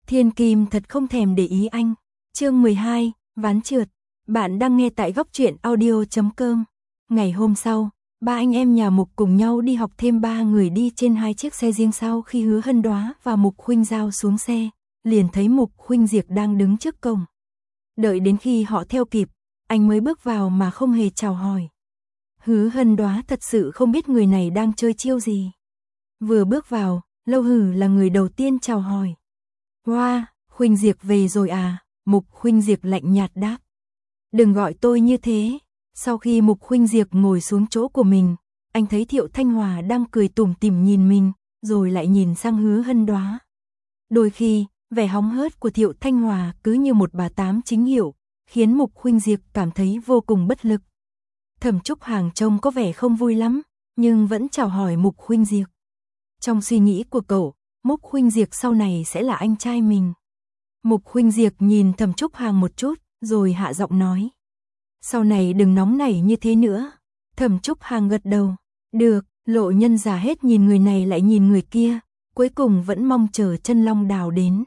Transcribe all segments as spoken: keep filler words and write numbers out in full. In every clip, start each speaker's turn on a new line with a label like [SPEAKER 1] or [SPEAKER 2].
[SPEAKER 1] Thiên Kim thật không thèm để ý anh. Chương mười hai, ván trượt. Bạn đang nghe tại góc truyện audio chấm com. Ngày hôm sau, ba anh em nhà Mục cùng nhau đi học, thêm ba người đi trên hai chiếc xe riêng. Sau khi Hứa Hân Đoá và Mục Khuynh Giao xuống xe, liền thấy Mục Khuynh Diệp đang đứng trước cổng. Đợi đến khi họ theo kịp, anh mới bước vào mà không hề chào hỏi. Hứa Hân Đoá thật sự không biết người này đang chơi chiêu gì. Vừa bước vào, Lâu Hử là người đầu tiên chào hỏi. Wow, Khuynh Diệp về rồi à? Mục Khuynh Diệp lạnh nhạt đáp. Đừng gọi tôi như thế. Sau khi Mục Khuynh Diệp ngồi xuống chỗ của mình, anh thấy Thiệu Thanh Hòa đang cười tủm tỉm nhìn mình, rồi lại nhìn sang Hứa Hân Đoá. Đôi khi, vẻ hóng hớt của Thiệu Thanh Hòa cứ như một bà tám chính hiệu, khiến Mục Khuynh Diệp cảm thấy vô cùng bất lực. Thẩm Trúc Hàng trông có vẻ không vui lắm, nhưng vẫn chào hỏi Mục Khuynh Diệp. Trong suy nghĩ của cậu, Mục Khuynh Diệp sau này sẽ là anh trai mình. Mục Khuynh Diệp nhìn Thẩm Trúc Hàng một chút, rồi hạ giọng nói. Sau này đừng nóng nảy như thế nữa. Thẩm Trúc Hàng gật đầu. Được. Lộ Nhân già hết nhìn người này lại nhìn người kia, cuối cùng vẫn mong chờ Chân Long Đào đến.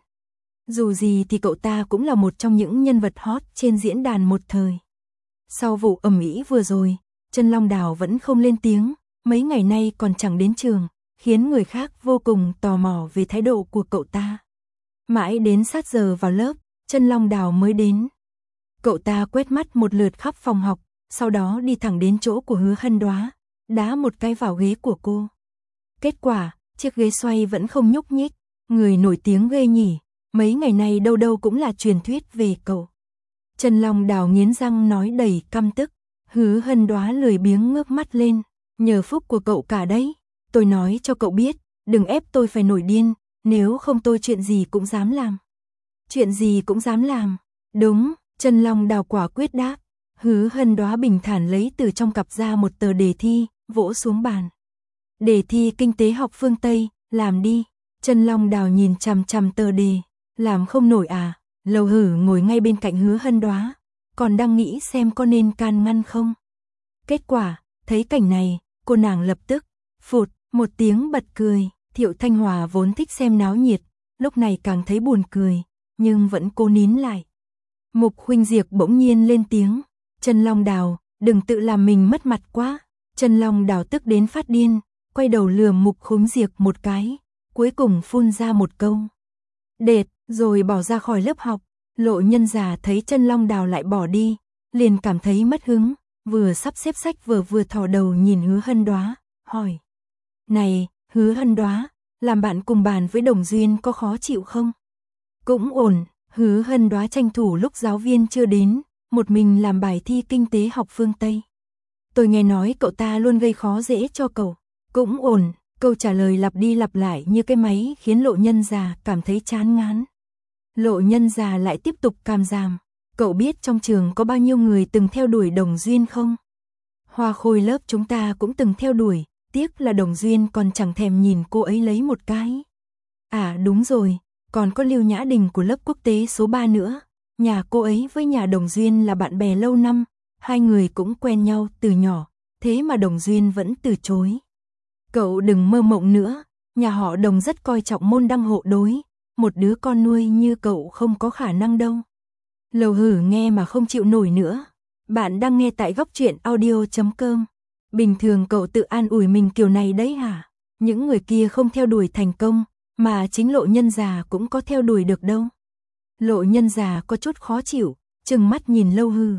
[SPEAKER 1] Dù gì thì cậu ta cũng là một trong những nhân vật hot trên diễn đàn một thời. Sau vụ ầm ĩ vừa rồi, Chân Long Đào vẫn không lên tiếng, mấy ngày nay còn chẳng đến trường, khiến người khác vô cùng tò mò về thái độ của cậu ta. Mãi đến sát giờ vào lớp, Chân Long Đào mới đến. Cậu ta quét mắt một lượt khắp phòng học, sau đó đi thẳng đến chỗ của Hứa Hân Đoá, đá một cái vào ghế của cô. Kết quả, chiếc ghế xoay vẫn không nhúc nhích. Người nổi tiếng ghê nhỉ, mấy ngày nay đâu đâu cũng là truyền thuyết về cậu. Chân Long Đào nghiến răng nói đầy căm tức. Hứa Hân Đoá lười biếng ngước mắt lên. Nhờ phúc của cậu cả đấy. Tôi nói cho cậu biết, đừng ép tôi phải nổi điên, nếu không tôi chuyện gì cũng dám làm. Chuyện gì cũng dám làm. Đúng, Chân Long Đào quả quyết đáp. Hứa Hân Đoá bình thản lấy từ trong cặp ra một tờ đề thi, vỗ xuống bàn. Đề thi kinh tế học phương Tây, làm đi. Chân Long Đào nhìn chằm chằm tờ đề. Làm không nổi à? Lâu Hử ngồi ngay bên cạnh Hứa Hân Đoá, còn đang nghĩ xem có nên can ngăn không. Kết quả, thấy cảnh này, cô nàng lập tức, phụt, một tiếng bật cười. Thiệu Thanh Hòa vốn thích xem náo nhiệt, lúc này càng thấy buồn cười, nhưng vẫn cố nín lại. Mục Khuynh Diệp bỗng nhiên lên tiếng. Chân Long Đào, đừng tự làm mình mất mặt quá. Chân Long Đào tức đến phát điên, quay đầu lườm Mục Khuynh Diệp một cái, cuối cùng phun ra một câu. Đệt, rồi bỏ ra khỏi lớp học. Lộ Nhân già thấy Chân Long Đào lại bỏ đi, liền cảm thấy mất hứng, vừa sắp xếp sách vừa vừa thò đầu nhìn Hứa Hân Đoá, hỏi. Này, Hứa Hân Đoá, làm bạn cùng bàn với Đồng Duyên có khó chịu không? Cũng ổn. Hứa Hân Đoá tranh thủ lúc giáo viên chưa đến, một mình làm bài thi kinh tế học phương Tây. Tôi nghe nói cậu ta luôn gây khó dễ cho cậu. Cũng ổn. Câu trả lời lặp đi lặp lại như cái máy khiến Lộ Nhân già cảm thấy chán ngán. Lộ Nhân già lại tiếp tục càm ràm. Cậu biết trong trường có bao nhiêu người từng theo đuổi Đồng Duyên không? Hoa khôi lớp chúng ta cũng từng theo đuổi, tiếc là Đồng Duyên còn chẳng thèm nhìn cô ấy lấy một cái. À đúng rồi, còn có Lưu Nhã Đình của lớp quốc tế số ba nữa. Nhà cô ấy với nhà Đồng Duyên là bạn bè lâu năm, hai người cũng quen nhau từ nhỏ, thế mà Đồng Duyên vẫn từ chối. Cậu đừng mơ mộng nữa, nhà họ Đồng rất coi trọng môn đăng hộ đối, một đứa con nuôi như cậu không có khả năng đâu. Lâu Hử nghe mà không chịu nổi nữa. Bạn đang nghe tại góc truyện audio chấm com. Bình thường cậu tự an ủi mình kiểu này đấy hả? Những người kia không theo đuổi thành công, mà chính Lộ Nhân già cũng có theo đuổi được đâu. Lộ Nhân già có chút khó chịu, trừng mắt nhìn Lâu Hử.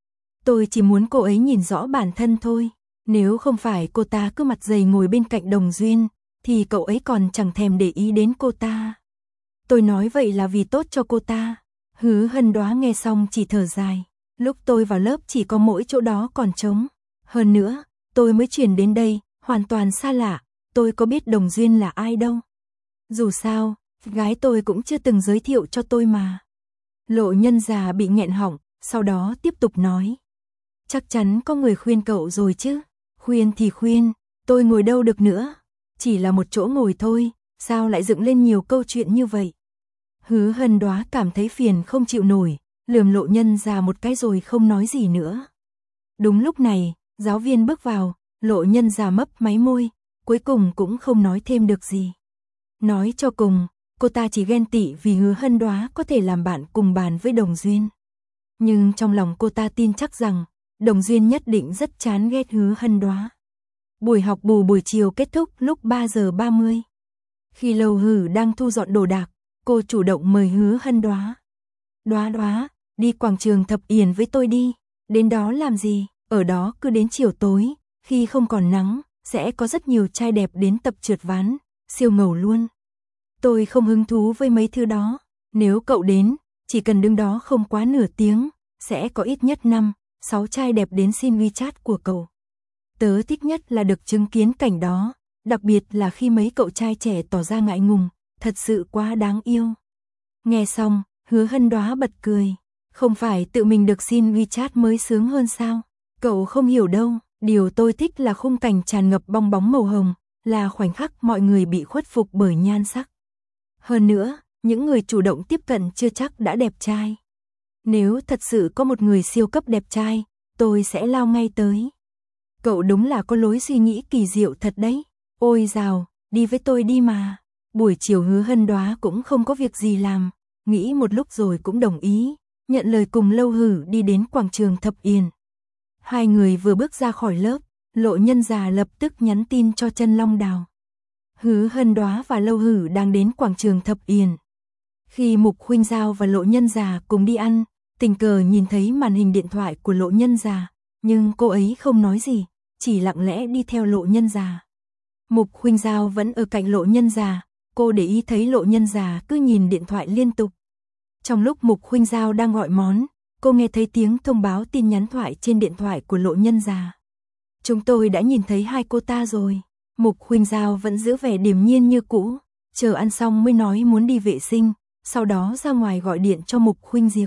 [SPEAKER 1] Tôi chỉ muốn cô ấy nhìn rõ bản thân thôi. Nếu không phải cô ta cứ mặt dày ngồi bên cạnh Đồng Duyên, thì cậu ấy còn chẳng thèm để ý đến cô ta. Tôi nói vậy là vì tốt cho cô ta. Hứa Hân Đoá nghe xong chỉ thở dài. Lúc tôi vào lớp chỉ có mỗi chỗ đó còn trống. Hơn nữa, tôi mới chuyển đến đây, hoàn toàn xa lạ. Tôi có biết Đồng Duyên là ai đâu. Dù sao, gái tôi cũng chưa từng giới thiệu cho tôi mà. Lộ Nhân già bị nghẹn họng, sau đó tiếp tục nói. Chắc chắn có người khuyên cậu rồi chứ. Khuyên thì khuyên, tôi ngồi đâu được nữa. Chỉ là một chỗ ngồi thôi, sao lại dựng lên nhiều câu chuyện như vậy. Hứa Hân Đoá cảm thấy phiền không chịu nổi, lườm Lộ Nhân già một cái rồi không nói gì nữa. Đúng lúc này, giáo viên bước vào, Lộ Nhân già mấp máy môi, cuối cùng cũng không nói thêm được gì. Nói cho cùng, cô ta chỉ ghen tị vì Hứa Hân Đoá có thể làm bạn cùng bàn với Đồng Duyên. Nhưng trong lòng cô ta tin chắc rằng, Đồng Duyên nhất định rất chán ghét Hứa Hân Đoá. Buổi học bù buổi chiều kết thúc lúc ba giờ ba mươi. Khi Lâu Hử đang thu dọn đồ đạc, cô chủ động mời Hứa Hân Đoá. Đoá Đoá, đi quảng trường Thập Yển với tôi đi. Đến đó làm gì? Ở đó cứ đến chiều tối, khi không còn nắng, sẽ có rất nhiều trai đẹp đến tập trượt ván, siêu ngầu luôn. Tôi không hứng thú với mấy thứ đó. Nếu cậu đến, chỉ cần đứng đó không quá nửa tiếng, sẽ có ít nhất năm, sáu trai đẹp đến xin WeChat của cậu. Tớ thích nhất là được chứng kiến cảnh đó, đặc biệt là khi mấy cậu trai trẻ tỏ ra ngại ngùng, thật sự quá đáng yêu. Nghe xong, Hứa Hân Đoá bật cười. Không phải tự mình được xin WeChat mới sướng hơn sao? Cậu không hiểu đâu, điều tôi thích là khung cảnh tràn ngập bong bóng màu hồng, là khoảnh khắc mọi người bị khuất phục bởi nhan sắc. Hơn nữa, những người chủ động tiếp cận chưa chắc đã đẹp trai. Nếu thật sự có một người siêu cấp đẹp trai, tôi sẽ lao ngay tới. Cậu đúng là có lối suy nghĩ kỳ diệu thật đấy. Ôi dào, đi với tôi đi mà. Buổi chiều Hứa Hân Đoá cũng không có việc gì làm, nghĩ một lúc rồi cũng đồng ý, nhận lời cùng Lâu Hử đi đến quảng trường Thập Yển. Hai người vừa bước ra khỏi lớp, Lộ Nhân Già lập tức nhắn tin cho Chân Long Đào. Hứa Hân Đoá và Lâu Hử đang đến quảng trường Thập Yển. Khi Mục Khuynh Giao và Lộ Nhân Già cùng đi ăn, tình cờ nhìn thấy màn hình điện thoại của Lộ Nhân Già, nhưng cô ấy không nói gì, chỉ lặng lẽ đi theo Lộ Nhân Già. Mục Khuynh Giao vẫn ở cạnh Lộ Nhân Già, cô để ý thấy Lộ Nhân Già cứ nhìn điện thoại liên tục. Trong lúc Mục Khuynh Giao đang gọi món, cô nghe thấy tiếng thông báo tin nhắn thoại trên điện thoại của Lộ Nhân Già. Chúng tôi đã nhìn thấy hai cô ta rồi. Mục Khuynh Giao vẫn giữ vẻ điềm nhiên như cũ, chờ ăn xong mới nói muốn đi vệ sinh, sau đó ra ngoài gọi điện cho Mục Khuynh Diệp.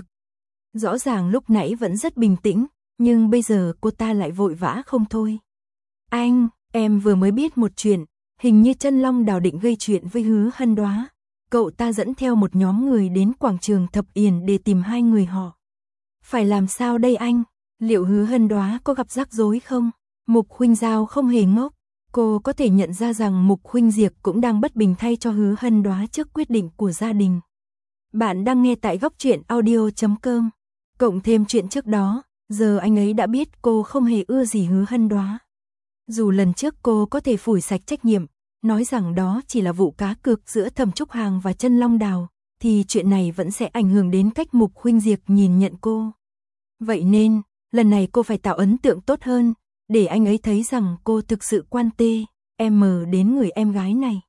[SPEAKER 1] Rõ ràng lúc nãy vẫn rất bình tĩnh, nhưng bây giờ cô ta lại vội vã không thôi. Anh, em vừa mới biết một chuyện, hình như Chân Long Đào định gây chuyện với Hứa Hân Đoá. Cậu ta dẫn theo một nhóm người đến quảng trường Thập Yển để tìm hai người họ. Phải làm sao đây anh? Liệu Hứa Hân Đoá có gặp rắc rối không? Mục Khuynh Giao không hề ngốc. Cô có thể nhận ra rằng Mục Khuynh Diệp cũng đang bất bình thay cho Hứa Hân Đoá trước quyết định của gia đình. Bạn đang nghe tại góc truyện audio chấm com. Cộng thêm chuyện trước đó, giờ anh ấy đã biết cô không hề ưa gì Hứa Hân Đoá. Dù lần trước cô có thể phủi sạch trách nhiệm, nói rằng đó chỉ là vụ cá cược giữa Thẩm Trúc Hàng và Chân Long Đào, thì chuyện này vẫn sẽ ảnh hưởng đến cách Mục Khuynh Diệp nhìn nhận cô. Vậy nên, lần này cô phải tạo ấn tượng tốt hơn, để anh ấy thấy rằng cô thực sự quan tê, em đến người em gái này.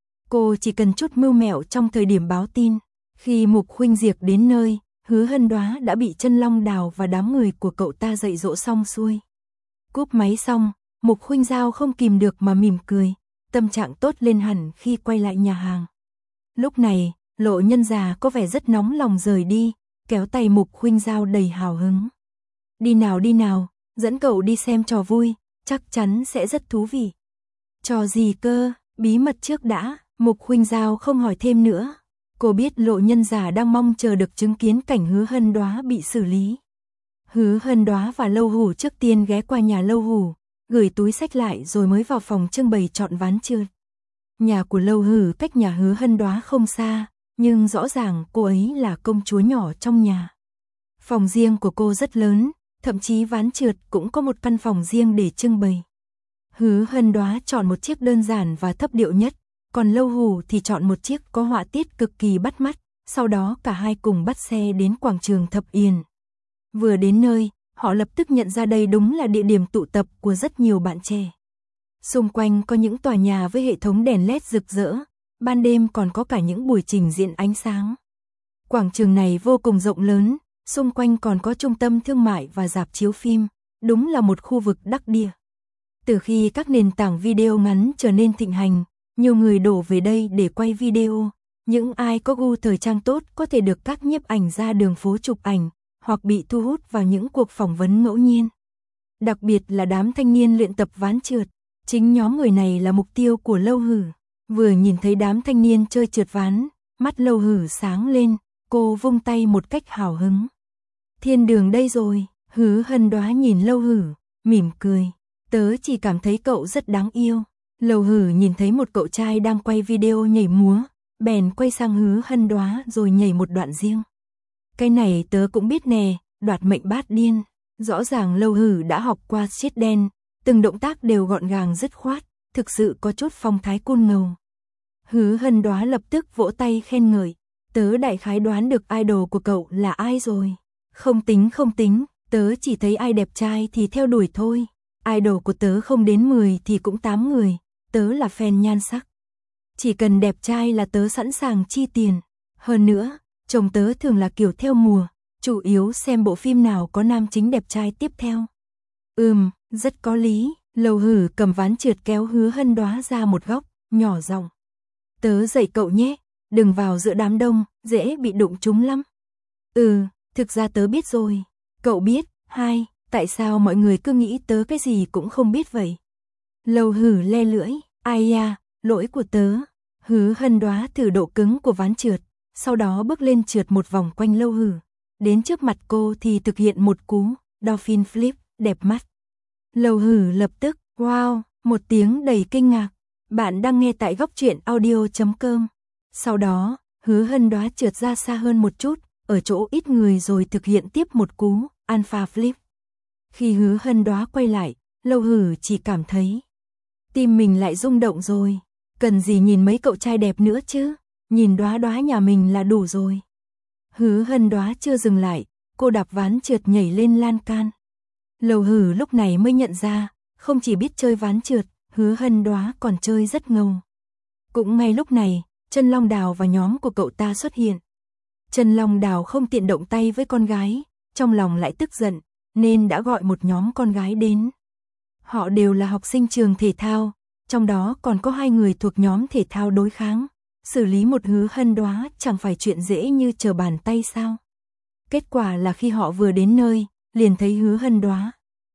[SPEAKER 1] Cô chỉ cần chút mưu mẹo trong thời điểm báo tin. Khi Mục Khuynh Diệp đến nơi, Hứa Hân Đoá đã bị Chân Long Đào và đám người của cậu ta dạy dỗ xong xuôi. Cúp máy xong, Mục Khuynh Giao không kìm được mà mỉm cười, tâm trạng tốt lên hẳn khi quay lại nhà hàng. Lúc này, Lộ Nhân Già có vẻ rất nóng lòng rời đi, kéo tay Mục Khuynh Giao đầy hào hứng. Đi nào đi nào, dẫn cậu đi xem trò vui, chắc chắn sẽ rất thú vị. Trò gì cơ, bí mật trước đã. Mục Khuynh Giao không hỏi thêm nữa. Cô biết Lộ Nhân Già đang mong chờ được chứng kiến cảnh Hứa Hân Đoá bị xử lý. Hứa Hân Đoá và Lâu Hủ trước tiên ghé qua nhà Lâu Hủ, gửi túi xách lại rồi mới vào phòng trưng bày chọn ván trượt. Nhà của Lâu Hủ cách nhà Hứa Hân Đoá không xa, nhưng rõ ràng cô ấy là công chúa nhỏ trong nhà. Phòng riêng của cô rất lớn, thậm chí ván trượt cũng có một căn phòng riêng để trưng bày. Hứa Hân Đoá chọn một chiếc đơn giản và thấp điệu nhất, còn Lâu Hủ thì chọn một chiếc có họa tiết cực kỳ bắt mắt, sau đó cả hai cùng bắt xe đến quảng trường Thập Yển. Vừa đến nơi, họ lập tức nhận ra đây đúng là địa điểm tụ tập của rất nhiều bạn trẻ. Xung quanh có những tòa nhà với hệ thống đèn led rực rỡ, ban đêm còn có cả những buổi trình diễn ánh sáng. Quảng trường này vô cùng rộng lớn, xung quanh còn có trung tâm thương mại và rạp chiếu phim, đúng là một khu vực đắc địa. Từ khi các nền tảng video ngắn trở nên thịnh hành, nhiều người đổ về đây để quay video. Những ai có gu thời trang tốt có thể được các nhiếp ảnh ra đường phố chụp ảnh, hoặc bị thu hút vào những cuộc phỏng vấn ngẫu nhiên. Đặc biệt là đám thanh niên luyện tập ván trượt, chính nhóm người này là mục tiêu của Lâu Hử. Vừa nhìn thấy đám thanh niên chơi trượt ván, mắt Lâu Hử sáng lên, cô vung tay một cách hào hứng. Thiên đường đây rồi. Hứa Hân Đoá nhìn Lâu Hử, mỉm cười. Tớ chỉ cảm thấy cậu rất đáng yêu. Lâu Hử nhìn thấy một cậu trai đang quay video nhảy múa, bèn quay sang Hứa Hân Đoá rồi nhảy một đoạn riêng. Cái này tớ cũng biết nè, đoạt mệnh bát điên. Rõ ràng Lâu Hử đã học qua siết đen, từng động tác đều gọn gàng dứt khoát, thực sự có chút phong thái côn ngầu. Hứa Hân Đoá lập tức vỗ tay khen ngợi, tớ đại khái đoán được idol của cậu là ai rồi. Không tính không tính, tớ chỉ thấy ai đẹp trai thì theo đuổi thôi. Idol của tớ không đến mười thì cũng tám người, tớ là fan nhan sắc. Chỉ cần đẹp trai là tớ sẵn sàng chi tiền. Hơn nữa, chồng tớ thường là kiểu theo mùa, chủ yếu xem bộ phim nào có nam chính đẹp trai tiếp theo. Ừm, rất có lý. Lâu Hử cầm ván trượt kéo Hứa Hân Đoá ra một góc, nhỏ giọng. Tớ dạy cậu nhé, đừng vào giữa đám đông, dễ bị đụng trúng lắm. Ừ, thực ra tớ biết rồi. Cậu biết, hai, tại sao mọi người cứ nghĩ tớ cái gì cũng không biết vậy? Lâu Hử le lưỡi, ai da, lỗi của tớ. Hứa Hân Đoá thử độ cứng của ván trượt, sau đó bước lên trượt một vòng quanh Lâu Hử. Đến trước mặt cô thì thực hiện một cú dolphin flip, đẹp mắt. Lâu Hử lập tức, wow, một tiếng đầy kinh ngạc. Bạn đang nghe tại góc truyện audio chấm com. Sau đó, Hứa Hân Đoá trượt ra xa hơn một chút, ở chỗ ít người rồi thực hiện tiếp một cú alpha flip. Khi Hứa Hân Đoá quay lại, Lâu Hử chỉ cảm thấy tim mình lại rung động rồi. Cần gì nhìn mấy cậu trai đẹp nữa chứ, nhìn Đoá Đoá nhà mình là đủ rồi. Hứa Hân Đoá chưa dừng lại, cô đạp ván trượt nhảy lên lan can. Lâu Hử lúc này mới nhận ra, không chỉ biết chơi ván trượt, Hứa Hân Đoá còn chơi rất ngầu. Cũng ngay lúc này, Chân Long Đào và nhóm của cậu ta xuất hiện. Chân Long Đào không tiện động tay với con gái, trong lòng lại tức giận, nên đã gọi một nhóm con gái đến. Họ đều là học sinh trường thể thao, trong đó còn có hai người thuộc nhóm thể thao đối kháng. Xử lý một Hứa Hân Đoá chẳng phải chuyện dễ như trở bàn tay sao. Kết quả là khi họ vừa đến nơi, liền thấy Hứa Hân Đoá.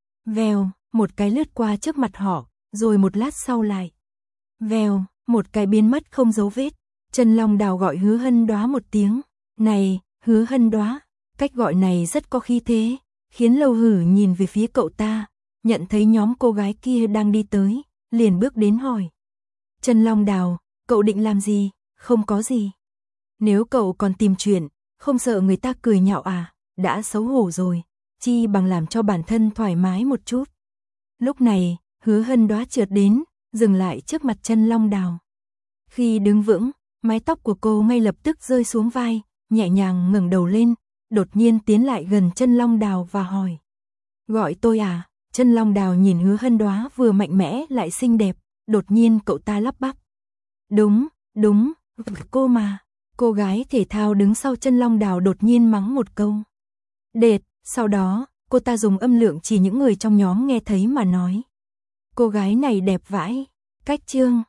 [SPEAKER 1] Vèo, một cái lướt qua trước mặt họ, rồi một lát sau lại. Vèo, một cái biến mất không dấu vết. Chân Long Đào gọi Hứa Hân Đoá một tiếng. Này, Hứa Hân Đoá, cách gọi này rất có khí thế, khiến Lâu Hử nhìn về phía cậu ta, nhận thấy nhóm cô gái kia đang đi tới, liền bước đến hỏi. Chân Long Đào, cậu định làm gì? Không có gì. Nếu cậu còn tìm chuyện, không sợ người ta cười nhạo à, đã xấu hổ rồi, chi bằng làm cho bản thân thoải mái một chút. Lúc này, Hứa Hân Đoá trượt đến, dừng lại trước mặt Chân Long Đào. Khi đứng vững, mái tóc của cô ngay lập tức rơi xuống vai, nhẹ nhàng ngẩng đầu lên, đột nhiên tiến lại gần Chân Long Đào và hỏi. Gọi tôi à? Chân Long Đào nhìn Hứa Hân Đoá vừa mạnh mẽ lại xinh đẹp, đột nhiên cậu ta lắp bắp. Đúng, đúng, cô mà. Cô gái thể thao đứng sau Chân Long Đào đột nhiên mắng một câu. Đệt, sau đó, cô ta dùng âm lượng chỉ những người trong nhóm nghe thấy mà nói. Cô gái này đẹp vãi, cách chương.